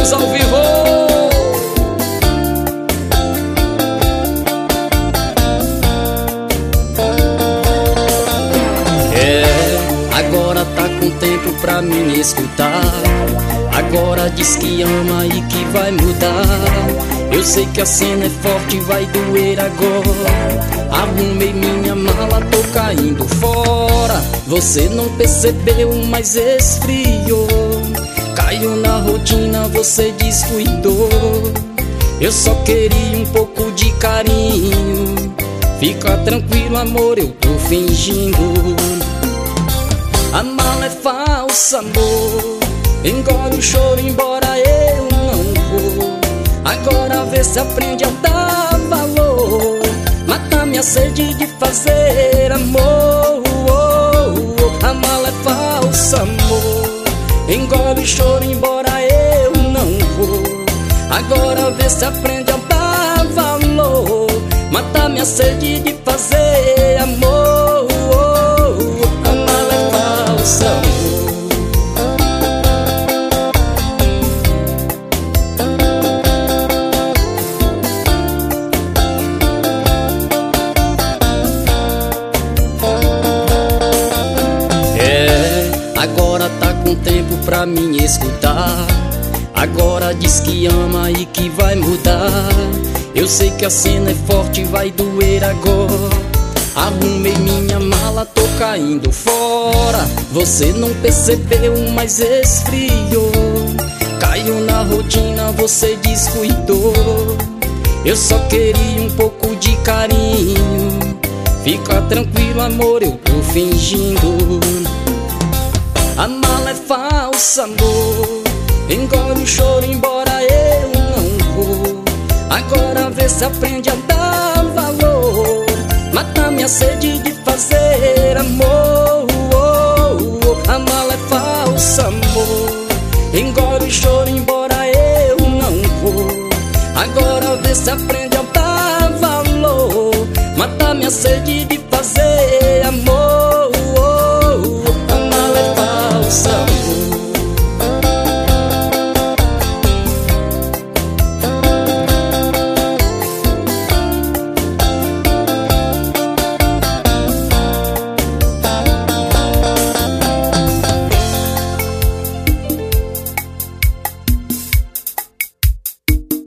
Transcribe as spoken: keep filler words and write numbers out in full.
Vamos ao vivo. É, agora tá com tempo pra me escutar. Agora diz que ama e que vai mudar. Eu sei que a cena é forte, vai doer agora. Arrumei minha mala, tô caindo fora. Você não percebeu, mas esfriou. Caiu na rotina, você descuidou. Eu só queria um pouco de carinho. Fica tranquilo, amor, eu tô fingindo. A mala é falsa, amor. Engole o choro, embora eu não vou. Agora vê se aprende a dar valor. Mata minha sede de fazer amor. A mala é falsa, amor. Engole o choro, embora eu não vou. Agora vê se aprende a dar valor. Mata minha sede de fazer amor. A mala é falsa, amor. Agora tá com tempo pra me escutar. Agora diz que ama e que vai mudar. Eu sei que a cena é forte, vai doer agora. Arrumei minha mala, tô caindo fora. Você não percebeu, mas esfriou. Caiu na rotina, você descuidou. Eu só queria um pouco de carinho. Fica tranquilo, amor, eu tô fingindo. A mala é falsa, amor. Engole o choro, embora eu não vou. Agora vê se aprende a dar valor. Mata minha sede de fazer amor. A mala é falsa, amor. Engole o choro, embora eu não vou. Agora vê se aprende a dar valor. Mata minha sede de